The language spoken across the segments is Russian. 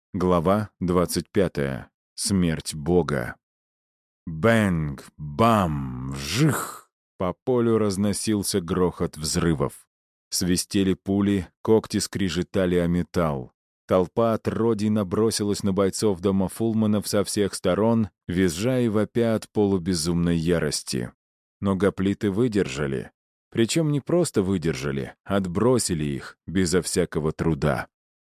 Глава 25. Смерть Бога. Бэнг! Бам! Вжих! По полю разносился грохот взрывов. Свистели пули, когти скрежетали о металл. Толпа отродий набросилась на бойцов дома Фулманов со всех сторон, визжа и вопя от полубезумной ярости. Но гоплиты выдержали. Причем не просто выдержали, отбросили их безо всякого труда.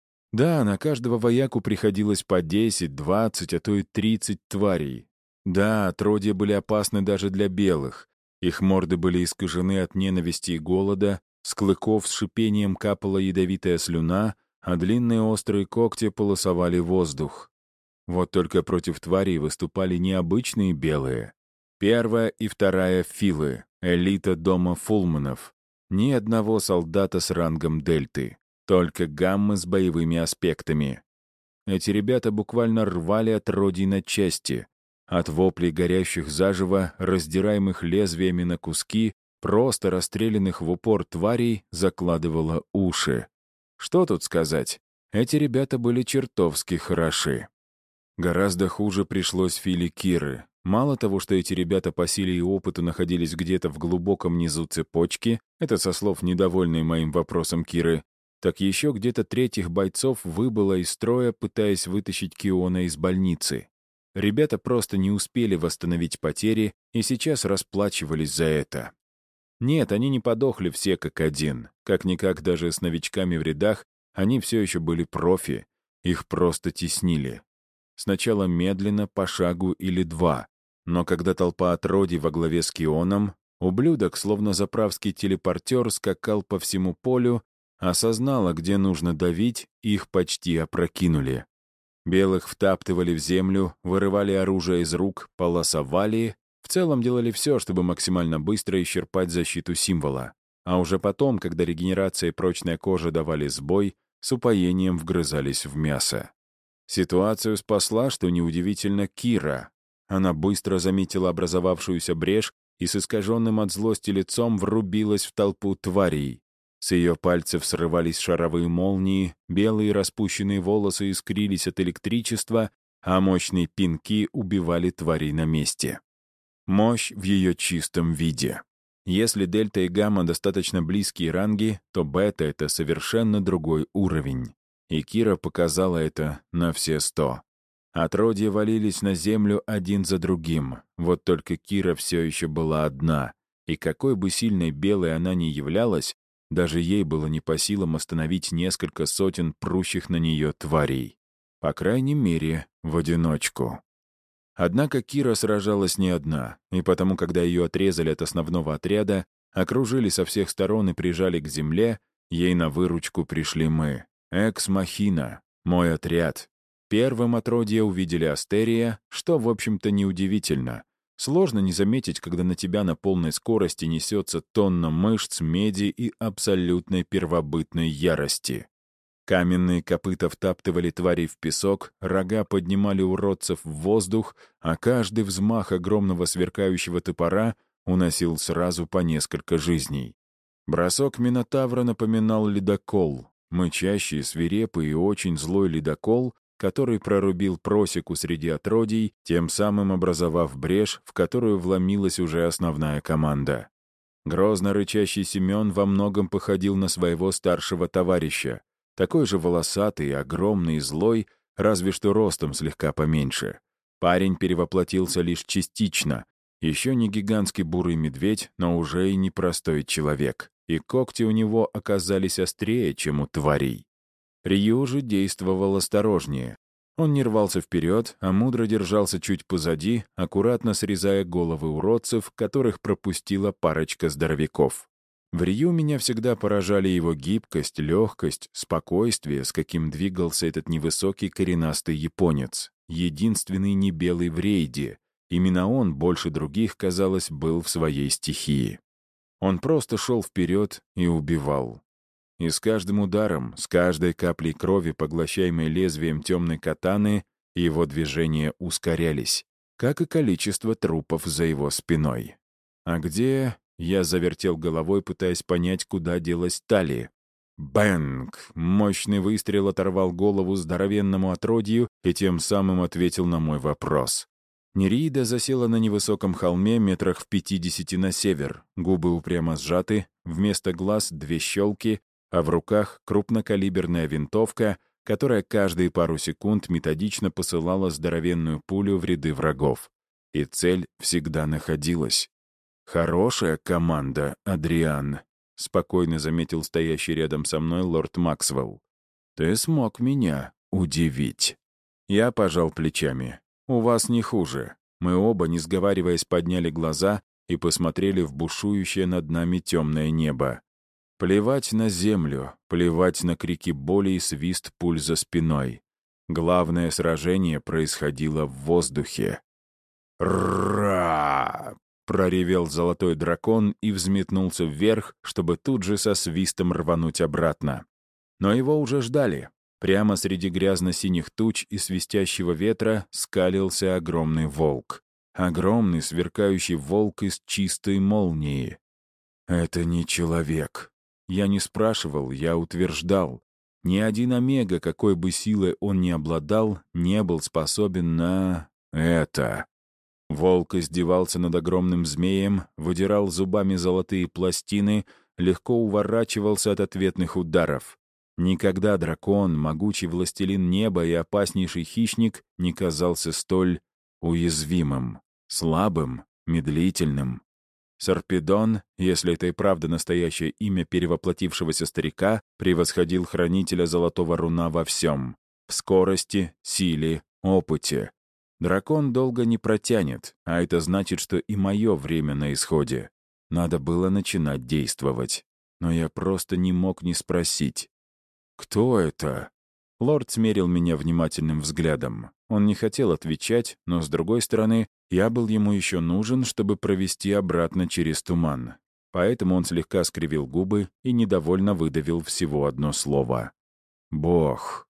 Да, на каждого вояку приходилось по 10, 20, а то и 30 тварей. Да, отродья были опасны даже для белых. Их морды были искажены от ненависти и голода, с клыков с шипением капала ядовитая слюна, а длинные острые когти полосовали воздух. Вот только против тварей выступали необычные белые. Первая и вторая филы, элита дома Фулманов. Ни одного солдата с рангом дельты. Только гаммы с боевыми аспектами. Эти ребята буквально рвали отродий на части. От воплей горящих заживо, раздираемых лезвиями на куски, просто расстрелянных в упор тварей закладывало уши. Что тут сказать? Эти ребята были чертовски хороши. Гораздо хуже пришлось Филе Киры. Мало того, что эти ребята по силе и опыту находились где-то в глубоком низу цепочки, это со слов недовольной моим вопросом Киры, так еще где-то третьих бойцов выбыло из строя, пытаясь вытащить Киона из больницы. Ребята просто не успели восстановить потери и сейчас расплачивались за это. Нет, они не подохли все как один. Как-никак даже с новичками в рядах они все еще были профи. Их просто теснили. Сначала медленно, по шагу или два. Но когда толпа отродий во главе с Кионом, ублюдок, словно заправский телепортер, скакал по всему полю, осознала, где нужно давить, их почти опрокинули. Белых втаптывали в землю, вырывали оружие из рук, полосовали, в целом делали все, чтобы максимально быстро исчерпать защиту символа. А уже потом, когда регенерация и прочная кожа давали сбой, с упоением вгрызались в мясо. Ситуацию спасла, что неудивительно, Кира. Она быстро заметила образовавшуюся брешь и с искаженным от злости лицом врубилась в толпу тварей. С ее пальцев срывались шаровые молнии, белые распущенные волосы искрились от электричества, а мощные пинки убивали тварей на месте. Мощь в ее чистом виде. Если дельта и гамма достаточно близкие ранги, то бета — это совершенно другой уровень. И Кира показала это на все 100. Отродья валились на землю один за другим. Вот только Кира все еще была одна. И какой бы сильной белой она ни являлась, даже ей было не по силам остановить несколько сотен прущих на нее тварей. По крайней мере, в одиночку. Однако Кира сражалась не одна, и потому, когда ее отрезали от основного отряда, окружили со всех сторон и прижали к земле, ей на выручку пришли мы. Экс-махина, мой отряд. Первым отродье увидели Астерия, что, в общем-то, неудивительно. Сложно не заметить, когда на тебя на полной скорости несется тонна мышц, меди и абсолютной первобытной ярости. Каменные копыта втаптывали тварей в песок, рога поднимали уродцев в воздух, а каждый взмах огромного сверкающего топора уносил сразу по несколько жизней. Бросок Минотавра напоминал ледокол, мычащий, свирепый и очень злой ледокол, который прорубил просеку среди отродий, тем самым образовав брешь, в которую вломилась уже основная команда. Грозно рычащий Семен во многом походил на своего старшего товарища, такой же волосатый, огромный и злой, разве что ростом слегка поменьше. Парень перевоплотился лишь частично, еще не гигантский бурый медведь, но уже и непростой человек, и когти у него оказались острее, чем у тварей. Рью же действовал осторожнее. Он не рвался вперед, а мудро держался чуть позади, аккуратно срезая головы уродцев, которых пропустила парочка здоровяков. В Рью меня всегда поражали его гибкость, легкость, спокойствие, с каким двигался этот невысокий коренастый японец, единственный небелый в рейде. Именно он, больше других, казалось, был в своей стихии. Он просто шел вперед и убивал. И с каждым ударом, с каждой каплей крови, поглощаемой лезвием темной катаны, его движения ускорялись, как и количество трупов за его спиной. А где... Я завертел головой, пытаясь понять, куда делась Тали. Бэнг! Мощный выстрел оторвал голову здоровенному отродью и тем самым ответил на мой вопрос. Нереида засела на невысоком холме метрах в 50 на север, губы упрямо сжаты, вместо глаз 2 щелки, а в руках крупнокалиберная винтовка, которая каждые пару секунд методично посылала здоровенную пулю в ряды врагов. И цель всегда находилась. «Хорошая команда, Адриан», — спокойно заметил стоящий рядом со мной лорд Максвелл. «Ты смог меня удивить». Я пожал плечами. «У вас не хуже». Мы оба, не сговариваясь, подняли глаза и посмотрели в бушующее над нами темное небо. Плевать на землю, плевать на крики боли и свист пуль за спиной. Главное сражение происходило в воздухе. «Ра!» — проревел золотой дракон и взметнулся вверх, чтобы тут же со свистом рвануть обратно. Но его уже ждали. Прямо среди грязно-синих туч и свистящего ветра скалился огромный волк. Огромный сверкающий волк из чистой молнии. «Это не человек». Я не спрашивал, я утверждал. Ни один Омега, какой бы силой он ни обладал, не был способен на... это. Волк издевался над огромным змеем, выдирал зубами золотые пластины, легко уворачивался от ответных ударов. Никогда дракон, могучий властелин неба и опаснейший хищник не казался столь уязвимым, слабым, медлительным. Сарпедон, если это и правда настоящее имя перевоплотившегося старика, превосходил хранителя Золотого Руна во всем — в скорости, силе, опыте. Дракон долго не протянет, а это значит, что и мое время на исходе. Надо было начинать действовать. Но я просто не мог не спросить. «Кто это?» Лорд смерил меня внимательным взглядом. Он не хотел отвечать, но, с другой стороны, я был ему еще нужен, чтобы провести обратно через туман. Поэтому он слегка скривил губы и недовольно выдавил всего одно слово. «Бог».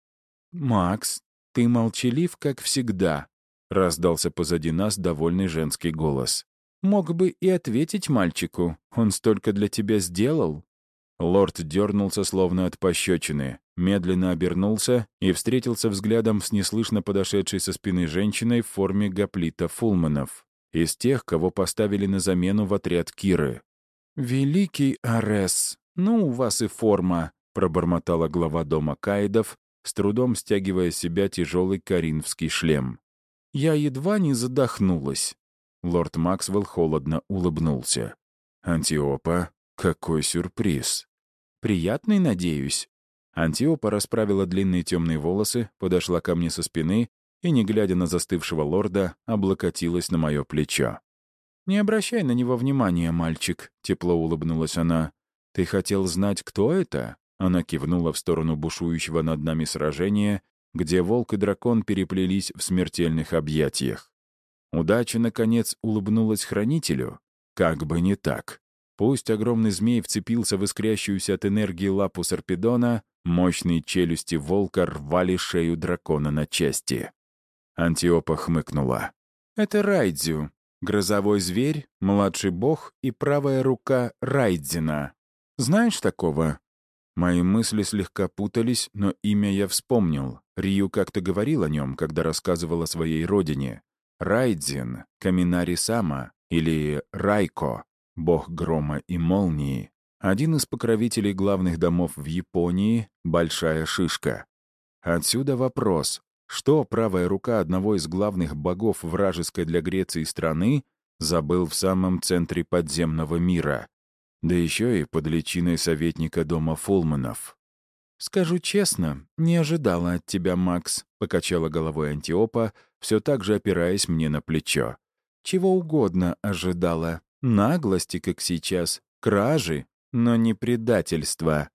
«Макс, ты молчалив, как всегда», — раздался позади нас довольный женский голос. «Мог бы и ответить мальчику. Он столько для тебя сделал». Лорд дернулся, словно от пощечины, медленно обернулся и встретился взглядом с неслышно подошедшей со спины женщиной в форме гоплита Фулманов, из тех, кого поставили на замену в отряд Киры. «Великий Арес, ну у вас и форма», — пробормотала глава дома Каидов, с трудом стягивая с себя тяжелый коринфский шлем. «Я едва не задохнулась». Лорд Максвелл холодно улыбнулся. «Антиопа, какой сюрприз!» «Приятный, надеюсь?» Антиопа расправила длинные темные волосы, подошла ко мне со спины и, не глядя на застывшего лорда, облокотилась на мое плечо. «Не обращай на него внимания, мальчик», — тепло улыбнулась она. «Ты хотел знать, кто это?» Она кивнула в сторону бушующего над нами сражения, где волк и дракон переплелись в смертельных объятиях. Удача, наконец, улыбнулась хранителю. Как бы не так. Пусть огромный змей вцепился в искрящуюся от энергии лапу Сарпедона, мощные челюсти волка рвали шею дракона на части. Антиопа хмыкнула. «Это Райдзю, грозовой зверь, младший бог и правая рука Райдзина. Знаешь такого?» Мои мысли слегка путались, но имя я вспомнил. Рию как-то говорил о нем, когда рассказывал о своей родине. Райдзин, Каминари-сама или Райко, бог грома и молнии, один из покровителей главных домов в Японии — Большая Шишка. Отсюда вопрос, что правая рука одного из главных богов вражеской для Греции страны забыл в самом центре подземного мира, да еще и под личиной советника дома Фулманов. «Скажу честно, не ожидала от тебя, Макс», — покачала головой Антиопа, все так же опираясь мне на плечо. «Чего угодно ожидала. Наглости, как сейчас, кражи, но не предательства».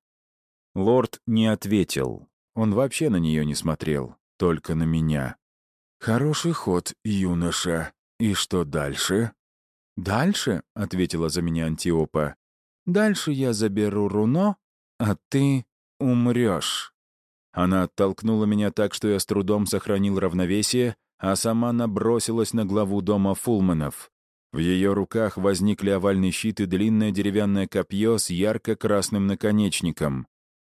Лорд не ответил. Он вообще на нее не смотрел, только на меня. «Хороший ход, юноша. И что дальше?» «Дальше?» — ответила за меня Антиопа. «Дальше я заберу руно, а ты умрешь». Она оттолкнула меня так, что я с трудом сохранил равновесие, а сама набросилась на главу дома Фулманов. В ее руках возникли овальный щит и длинное деревянное копье с ярко-красным наконечником.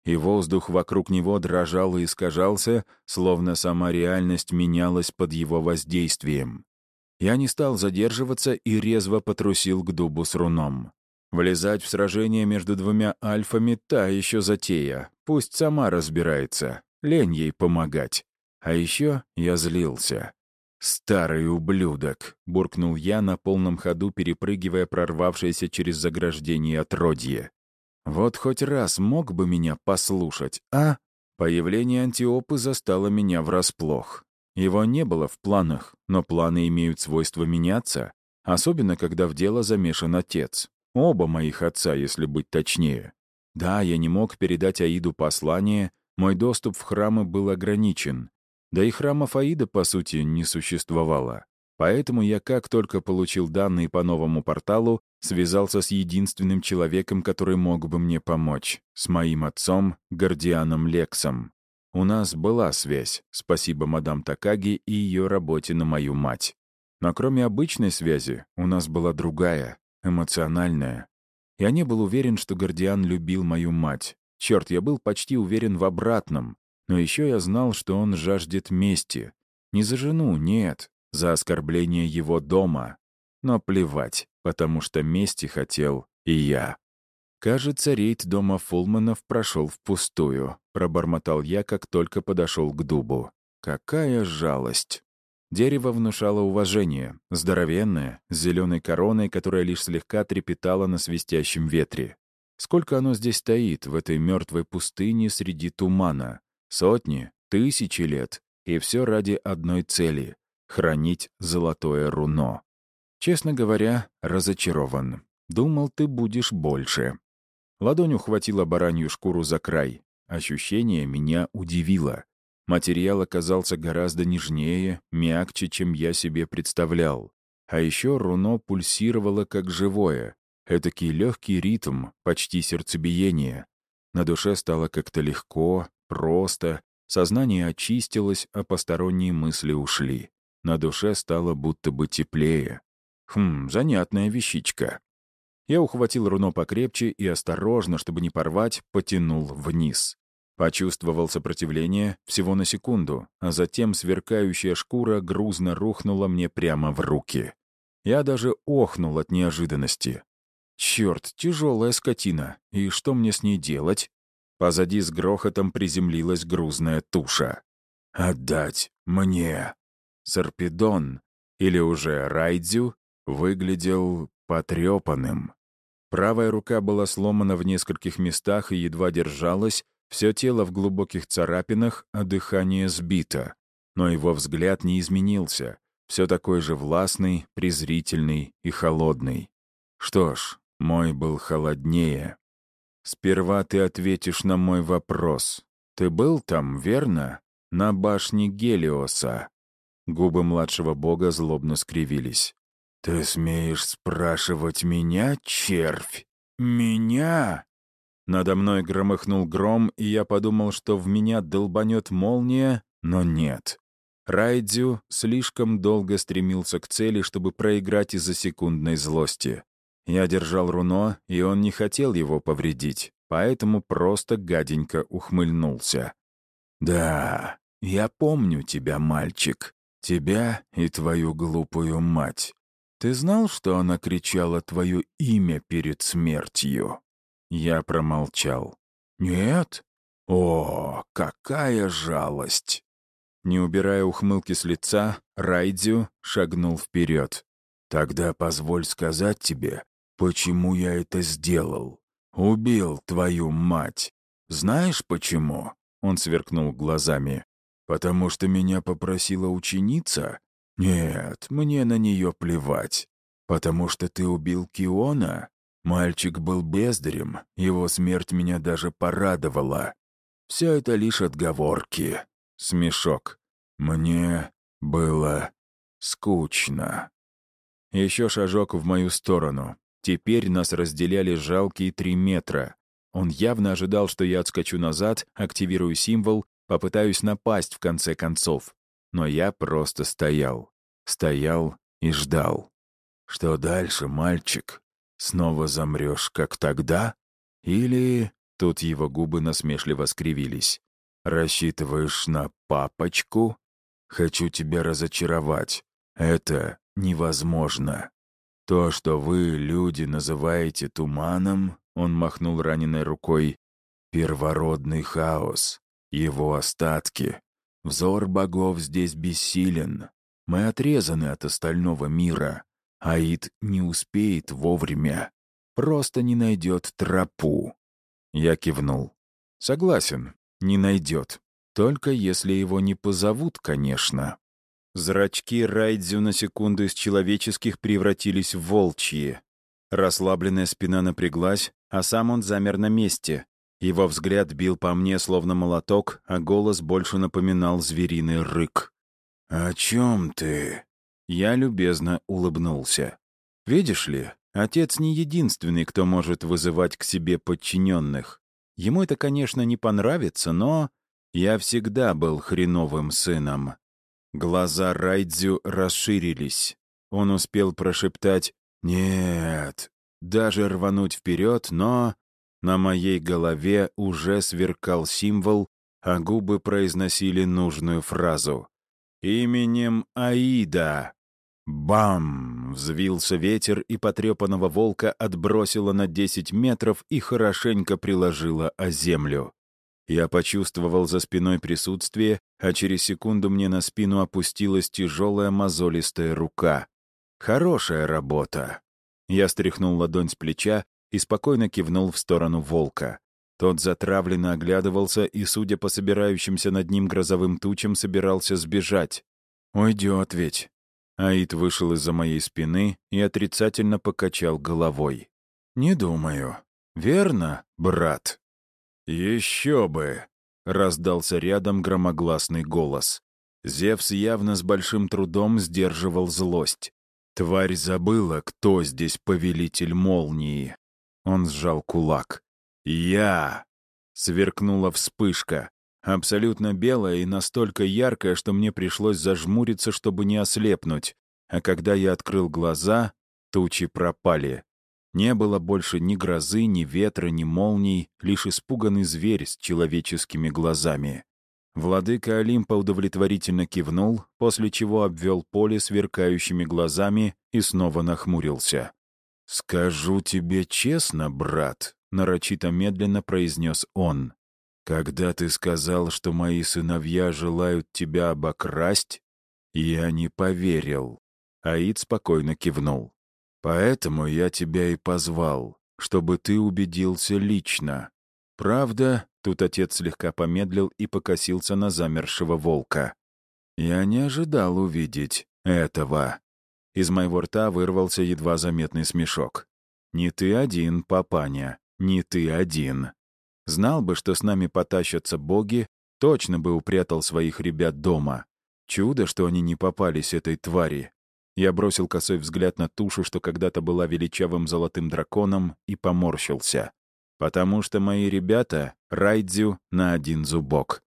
и воздух вокруг него дрожал и искажался, словно сама реальность менялась под его воздействием. Я не стал задерживаться и резво потрусил к дубу с руном. Влезать в сражение между двумя альфами — та еще затея. Пусть сама разбирается. Лень ей помогать. А еще я злился. «Старый ублюдок!» — буркнул я на полном ходу, перепрыгивая прорвавшееся через заграждение отродье. «Вот хоть раз мог бы меня послушать, а?» Появление Антиопы застало меня врасплох. Его не было в планах, но планы имеют свойство меняться, особенно когда в дело замешан отец. Оба моих отца, если быть точнее. Да, я не мог передать Аиду послание, мой доступ в храмы был ограничен. Да и храмов Аида, по сути, не существовало. Поэтому я, как только получил данные по новому порталу, связался с единственным человеком, который мог бы мне помочь, с моим отцом, Гордианом Лексом. У нас была связь, спасибо мадам Такаги и ее работе на мою мать. Но кроме обычной связи, у нас была другая, эмоциональная. Я не был уверен, что Гордиан любил мою мать. Черт, я был почти уверен в обратном. Но еще я знал, что он жаждет мести. Не за жену, нет, за оскорбление его дома. Но плевать, потому что мести хотел и я. «Кажется, рейд дома Фулманов прошел впустую», — пробормотал я, как только подошел к дубу. «Какая жалость!» Дерево внушало уважение, здоровенное, с зеленой короной, которая лишь слегка трепетала на свистящем ветре. Сколько оно здесь стоит, в этой мертвой пустыне среди тумана? Сотни, тысячи лет. И все ради одной цели — хранить золотое руно. Честно говоря, разочарован. Думал, ты будешь больше. Ладонь ухватила баранью шкуру за край. Ощущение меня удивило. Материал оказался гораздо нежнее, мягче, чем я себе представлял. А еще руно пульсировало как живое. Этакий легкий ритм, почти сердцебиение. На душе стало как-то легко, просто. Сознание очистилось, а посторонние мысли ушли. На душе стало будто бы теплее. Занятная вещичка. Я ухватил руно покрепче и осторожно, чтобы не порвать, потянул вниз. Почувствовал сопротивление всего на секунду, а затем сверкающая шкура грузно рухнула мне прямо в руки. Я даже охнул от неожиданности. Черт, тяжелая скотина. И что мне с ней делать? Позади с грохотом приземлилась грузная туша. «Отдать мне!» Сарпедон, или уже Райдзю, выглядел потрепанным. Правая рука была сломана в нескольких местах и едва держалась, все тело в глубоких царапинах, а дыхание сбито. Но его взгляд не изменился, все такой же властный, презрительный и холодный. Что ж, мой был холоднее. «Сперва ты ответишь на мой вопрос. Ты был там, верно? На башне Гелиоса?» Губы младшего бога злобно скривились. «Ты смеешь спрашивать меня, червь? Меня?» Надо мной громыхнул гром, и я подумал, что в меня долбанет молния, но нет. Райдзю слишком долго стремился к цели, чтобы проиграть из-за секундной злости. Я держал руно, и он не хотел его повредить, поэтому просто гаденько ухмыльнулся. «Да, я помню тебя, мальчик, тебя и твою глупую мать. Ты знал, что она кричала твое имя перед смертью?» Я промолчал. «Нет? О, какая жалость!» Не убирая ухмылки с лица, Райдзю шагнул вперед. «Тогда позволь сказать тебе, почему я это сделал. Убил твою мать. Знаешь почему?» Он сверкнул глазами. «Потому что меня попросила ученица? Нет, мне на нее плевать. Потому что ты убил Киона? Мальчик был бездарем, его смерть меня даже порадовала. Все это лишь отговорки». Смешок. «Мне было скучно». Еще шажок в мою сторону. Теперь нас разделяли жалкие 3 метра. Он явно ожидал, что я отскочу назад, активирую символ, попытаюсь напасть в конце концов. Но я просто стоял. Стоял и ждал. «Что дальше, мальчик? Снова замрешь, как тогда? Или...» Тут его губы насмешливо скривились. «Рассчитываешь на папочку? Хочу тебя разочаровать. Это невозможно. То, что вы, люди, называете туманом, он махнул раненой рукой, первородный хаос, его остатки. Взор богов здесь бессилен. Мы отрезаны от остального мира. Аид не успеет вовремя. Просто не найдет тропу. Я кивнул. Согласен, не найдет. Только если его не позовут, конечно. Зрачки Райдзю на секунду из человеческих превратились в волчьи. Расслабленная спина напряглась, а сам он замер на месте. Его взгляд бил по мне, словно молоток, а голос больше напоминал звериный рык. «О чем ты?» Я любезно улыбнулся. «Видишь ли, отец не единственный, кто может вызывать к себе подчиненных. Ему это, конечно, не понравится, но я всегда был хреновым сыном». Глаза Райдзю расширились. Он успел прошептать «Нет», даже рвануть вперед, но на моей голове уже сверкал символ, а губы произносили нужную фразу. «Именем Аида!» Бам! Взвился ветер, и потрепанного волка отбросило на 10 метров и хорошенько приложило о землю. Я почувствовал за спиной присутствие, а через секунду мне на спину опустилась тяжелая мозолистая рука. Хорошая работа. Я стряхнул ладонь с плеча и спокойно кивнул в сторону волка. Тот затравленно оглядывался и, судя по собирающимся над ним грозовым тучам, собирался сбежать. «Уйдет ведь». Аид вышел из-за моей спины и отрицательно покачал головой. «Не думаю. Верно, брат?» «Еще бы!» — раздался рядом громогласный голос. Зевс явно с большим трудом сдерживал злость. Тварь забыла, кто здесь повелитель молнии. Он сжал кулак. «Я!» — сверкнула вспышка. Абсолютно белая и настолько яркая, что мне пришлось зажмуриться, чтобы не ослепнуть. А когда я открыл глаза, тучи пропали. Не было больше ни грозы, ни ветра, ни молний, лишь испуганный зверь с человеческими глазами. Владыка Олимпа удовлетворительно кивнул, после чего обвел поле сверкающими глазами и снова нахмурился. «Скажу тебе честно, брат», — нарочито медленно произнес он, «когда ты сказал, что мои сыновья желают тебя обокрасть, я не поверил». Аид спокойно кивнул. «Поэтому я тебя и позвал, чтобы ты убедился лично. Правда?» — тут отец слегка помедлил и покосился на замершего волка. «Я не ожидал увидеть этого». Из моего рта вырвался едва заметный смешок. «Не ты один, папаня, не ты один. Знал бы, что с нами потащатся боги, точно бы упрятал своих ребят дома. Чудо, что они не попались этой твари». Я бросил косой взгляд на тушу, что когда-то была величавым золотым драконом, и поморщился. Потому что мои ребята — Райдзю на один зубок.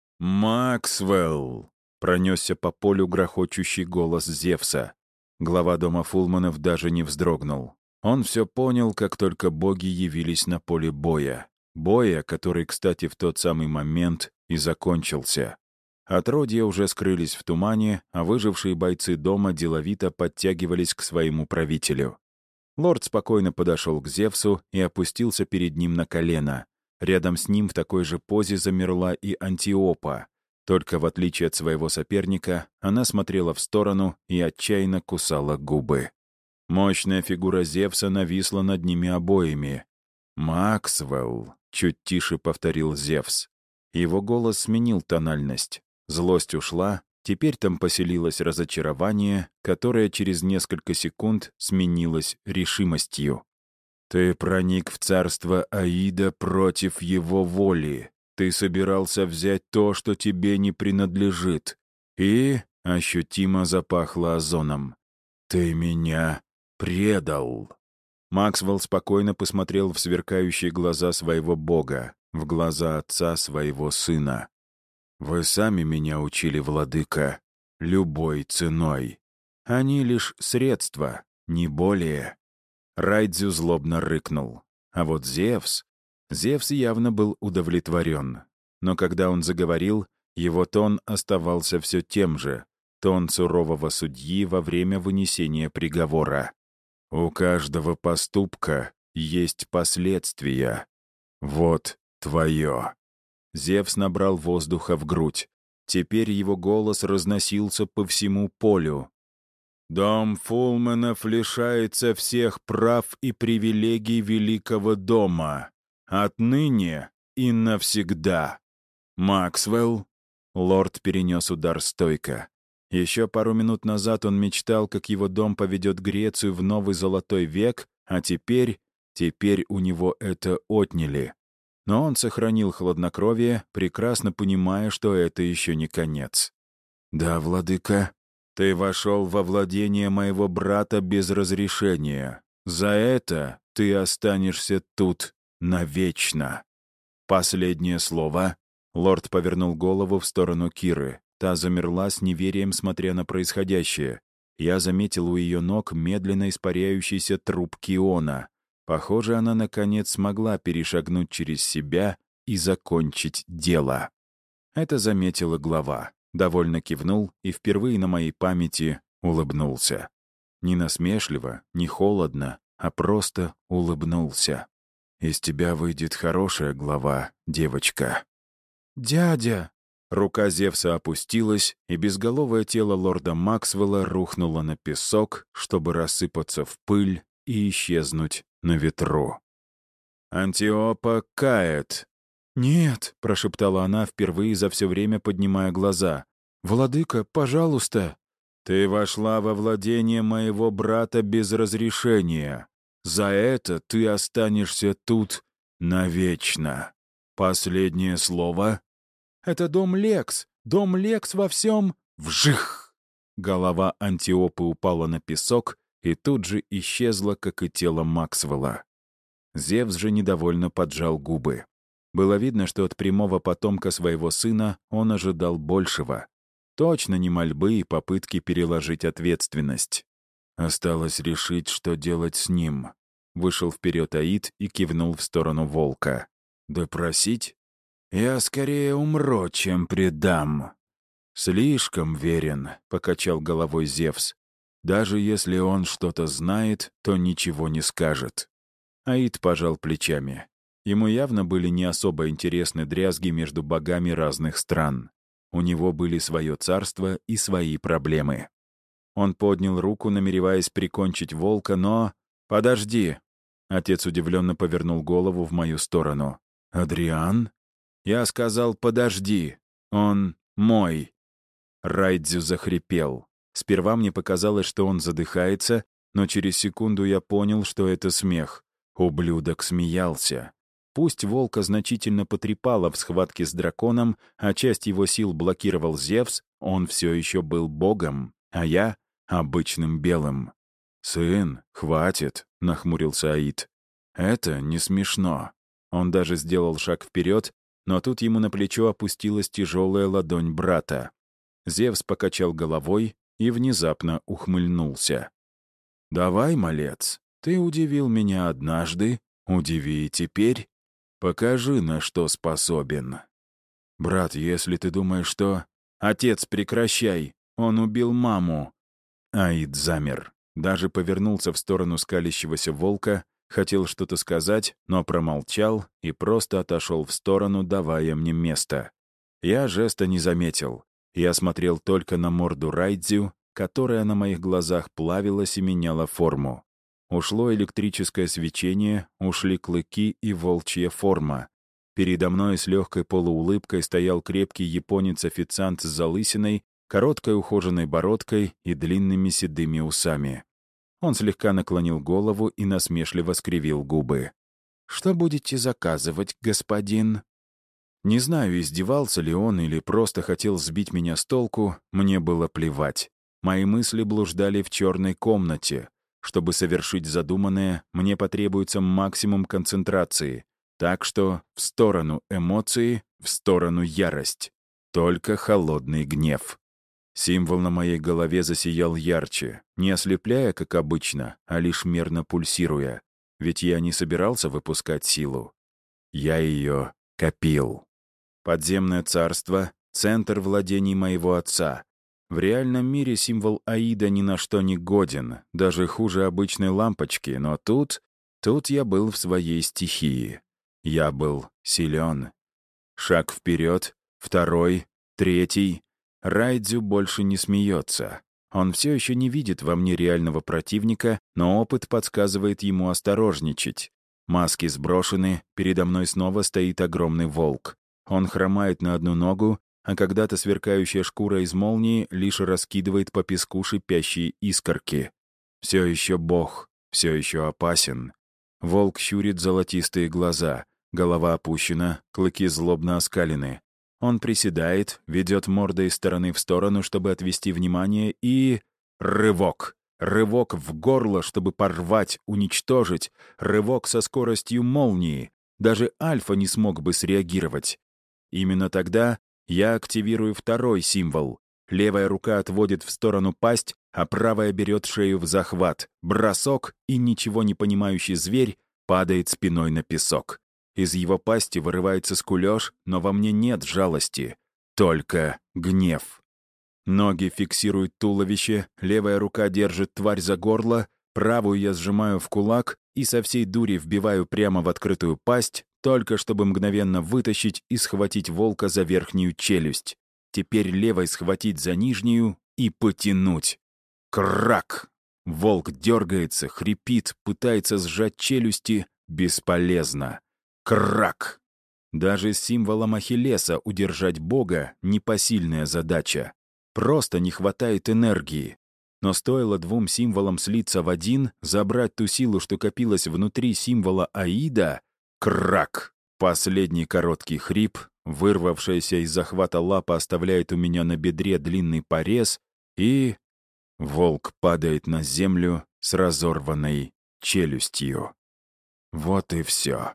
«Максвелл!» — пронесся по полю грохочущий голос Зевса. Глава дома Фулманов даже не вздрогнул. Он все понял, как только боги явились на поле боя. Боя, который, кстати, в тот самый момент и закончился. Отродья уже скрылись в тумане, а выжившие бойцы дома деловито подтягивались к своему правителю. Лорд спокойно подошел к Зевсу и опустился перед ним на колено. Рядом с ним в такой же позе замерла и Антиопа. Только в отличие от своего соперника, она смотрела в сторону и отчаянно кусала губы. Мощная фигура Зевса нависла над ними обоими. «Максвелл», — чуть тише повторил Зевс. Его голос сменил тональность. Злость ушла, теперь там поселилось разочарование, которое через несколько секунд сменилось решимостью. «Ты проник в царство Аида против его воли. Ты собирался взять то, что тебе не принадлежит. И ощутимо запахло озоном. Ты меня предал». Максвелл спокойно посмотрел в сверкающие глаза своего бога, в глаза отца своего сына. «Вы сами меня учили, владыка, любой ценой. Они лишь средства, не более». Райдзю злобно рыкнул. А вот Зевс... Зевс явно был удовлетворен. Но когда он заговорил, его тон оставался все тем же, тон сурового судьи во время вынесения приговора. «У каждого поступка есть последствия. Вот твое». Зевс набрал воздуха в грудь. Теперь его голос разносился по всему полю. «Дом Фулманов лишается всех прав и привилегий великого дома. Отныне и навсегда. Максвелл». Лорд перенес удар стойко. Еще пару минут назад он мечтал, как его дом поведет Грецию в новый золотой век, а теперь у него это отняли. Но он сохранил хладнокровие, прекрасно понимая, что это еще не конец. «Да, владыка, ты вошел во владение моего брата без разрешения. За это ты останешься тут навечно». Последнее слово. Лорд повернул голову в сторону Киры. Та замерла с неверием, смотря на происходящее. Я заметил у ее ног медленно испаряющийся труп Киона. Похоже, она, наконец, смогла перешагнуть через себя и закончить дело. Это заметила глава. Довольно кивнул и впервые на моей памяти улыбнулся. Не насмешливо, не холодно, а просто улыбнулся. «Из тебя выйдет хорошая глава, девочка». «Дядя!» Рука Зевса опустилась, и безголовое тело лорда Максвелла рухнуло на песок, чтобы рассыпаться в пыль и исчезнуть на ветру. «Антиопа кает». «Нет», — прошептала она, впервые за все время поднимая глаза. «Владыка, пожалуйста». «Ты вошла во владение моего брата без разрешения. За это ты останешься тут навечно. Последнее слово?» «Это дом Лекс! Дом Лекс во всем...» Вжих! Голова Антиопы упала на песок и тут же исчезла, как и тело Максвелла. Зевс же недовольно поджал губы. Было видно, что от прямого потомка своего сына он ожидал большего. Точно не мольбы и попытки переложить ответственность. Осталось решить, что делать с ним. Вышел вперед Аид и кивнул в сторону волка. «Допросить? Я скорее умру, чем предам». «Слишком верен», — покачал головой Зевс. «Даже если он что-то знает, то ничего не скажет». Аид пожал плечами. Ему явно были не особо интересны дрязги между богами разных стран. У него были свое царство и свои проблемы. Он поднял руку, намереваясь прикончить волка, но... «Подожди!» Отец удивленно повернул голову в мою сторону. «Адриан?» «Я сказал, подожди. Он мой». Райдзю захрипел. Сперва мне показалось, что он задыхается, но через секунду я понял, что это смех. Ублюдок смеялся. Пусть волка значительно потрепало в схватке с драконом, а часть его сил блокировал Зевс, он все еще был богом, а я — обычным белым. «Сын, хватит», — нахмурился Аид. «Это не смешно». Он даже сделал шаг вперед, но тут ему на плечо опустилась тяжелая ладонь брата. Зевс покачал головой и внезапно ухмыльнулся. «Давай, малец, ты удивил меня однажды, удиви и теперь. Покажи, на что способен». «Брат, если ты думаешь, что...» «Отец, прекращай! Он убил маму!» Аид замер. Даже повернулся в сторону скалящегося волка, хотел что-то сказать, но промолчал и просто отошел в сторону, давая мне место. Я жеста не заметил. Я смотрел только на морду Райдзю, которая на моих глазах плавилась и меняла форму. Ушло электрическое свечение, ушли клыки и волчья форма. Передо мной с легкой полуулыбкой стоял крепкий японец-официант с залысиной, короткой ухоженной бородкой и длинными седыми усами. Он слегка наклонил голову и насмешливо скривил губы. «Что будете заказывать, господин?» Не знаю, издевался ли он или просто хотел сбить меня с толку, мне было плевать. Мои мысли блуждали в черной комнате. Чтобы совершить задуманное, мне потребуется максимум концентрации. Так что в сторону эмоции, в сторону ярость. Только холодный гнев. Символ на моей голове засиял ярче, не ослепляя, как обычно, а лишь мерно пульсируя. Ведь я не собирался выпускать силу. Я ее копил. Подземное царство — центр владений моего отца. В реальном мире символ Аида ни на что не годен, даже хуже обычной лампочки, но тут я был в своей стихии. Я был силен. Шаг вперед, второй, третий. Райдзю больше не смеется. Он все еще не видит во мне реального противника, но опыт подсказывает ему осторожничать. Маски сброшены, передо мной снова стоит огромный волк. Он хромает на одну ногу, а когда-то сверкающая шкура из молнии лишь раскидывает по песку шипящие искорки. Все еще бог, все еще опасен. Волк щурит золотистые глаза, голова опущена, клыки злобно оскалены. Он приседает, ведет мордой из стороны в сторону, чтобы отвести внимание, и... Рывок! Рывок в горло, чтобы порвать, уничтожить. Рывок со скоростью молнии. Даже Альфа не смог бы среагировать. Именно тогда я активирую второй символ. Левая рука отводит в сторону пасть, а правая берет шею в захват. Бросок, и ничего не понимающий зверь падает спиной на песок. Из его пасти вырывается скулёж, но во мне нет жалости. Только гнев. Ноги фиксируют туловище, левая рука держит тварь за горло, правую я сжимаю в кулак и со всей дури вбиваю прямо в открытую пасть, только чтобы мгновенно вытащить и схватить волка за верхнюю челюсть. Теперь левой схватить за нижнюю и потянуть. Крак! Волк дергается, хрипит, пытается сжать челюсти. Бесполезно. Крак! Даже с символом Ахиллеса удержать бога — непосильная задача. Просто не хватает энергии. Но стоило двум символам слиться в один, забрать ту силу, что копилась внутри символа Аида — крак! Последний короткий хрип, вырвавшаяся из захвата лапа оставляет у меня на бедре длинный порез, и... волк падает на землю с разорванной челюстью. Вот и все.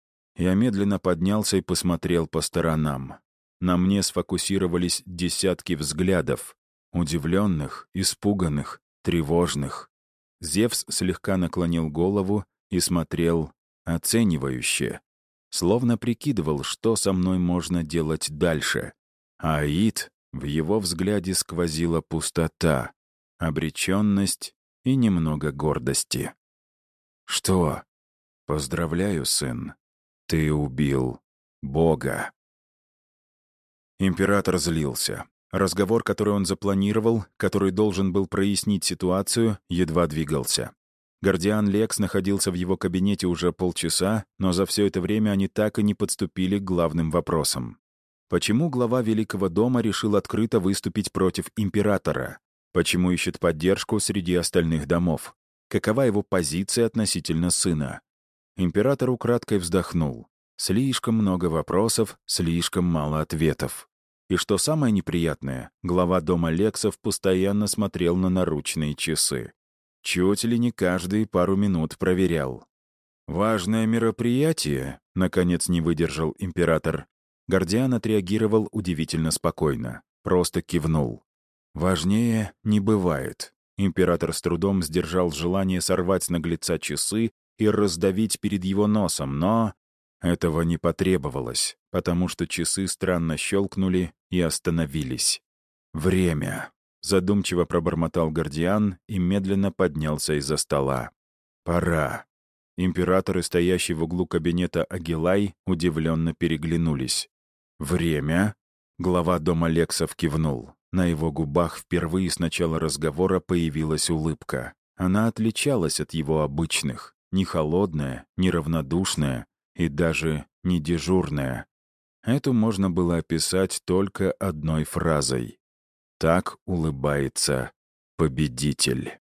Я медленно поднялся и посмотрел по сторонам. На мне сфокусировались десятки взглядов. Удивленных, испуганных, тревожных. Зевс слегка наклонил голову и смотрел оценивающе. Словно прикидывал, что со мной можно делать дальше. А Аид, в его взгляде сквозила пустота, обреченность и немного гордости. «Что? Поздравляю, сын. Ты убил Бога». Император злился. Разговор, который он запланировал, который должен был прояснить ситуацию, едва двигался. Гордиан Лекс находился в его кабинете уже полчаса, но за все это время они так и не подступили к главным вопросам. Почему глава Великого дома решил открыто выступить против императора? Почему ищет поддержку среди остальных домов? Какова его позиция относительно сына? Император украдкой вздохнул. Слишком много вопросов, слишком мало ответов. И что самое неприятное, глава дома Лексов постоянно смотрел на наручные часы. Чуть ли не каждые пару минут проверял. «Важное мероприятие», — наконец не выдержал император. Гордиан отреагировал удивительно спокойно. Просто кивнул. «Важнее не бывает». Император с трудом сдержал желание сорвать с наглеца часы и раздавить перед его носом, но этого не потребовалось, потому что часы странно щелкнули и остановились. «Время», — задумчиво пробормотал Гордиан и медленно поднялся из-за стола. «Пора». Императоры, стоящий в углу кабинета Агилай, удивленно переглянулись. «Время?» — глава дома Лексов кивнул. На его губах впервые с начала разговора появилась улыбка. Она отличалась от его обычных, не холодная, не равнодушная и даже не дежурная. Эту можно было описать только одной фразой. «Так улыбается победитель».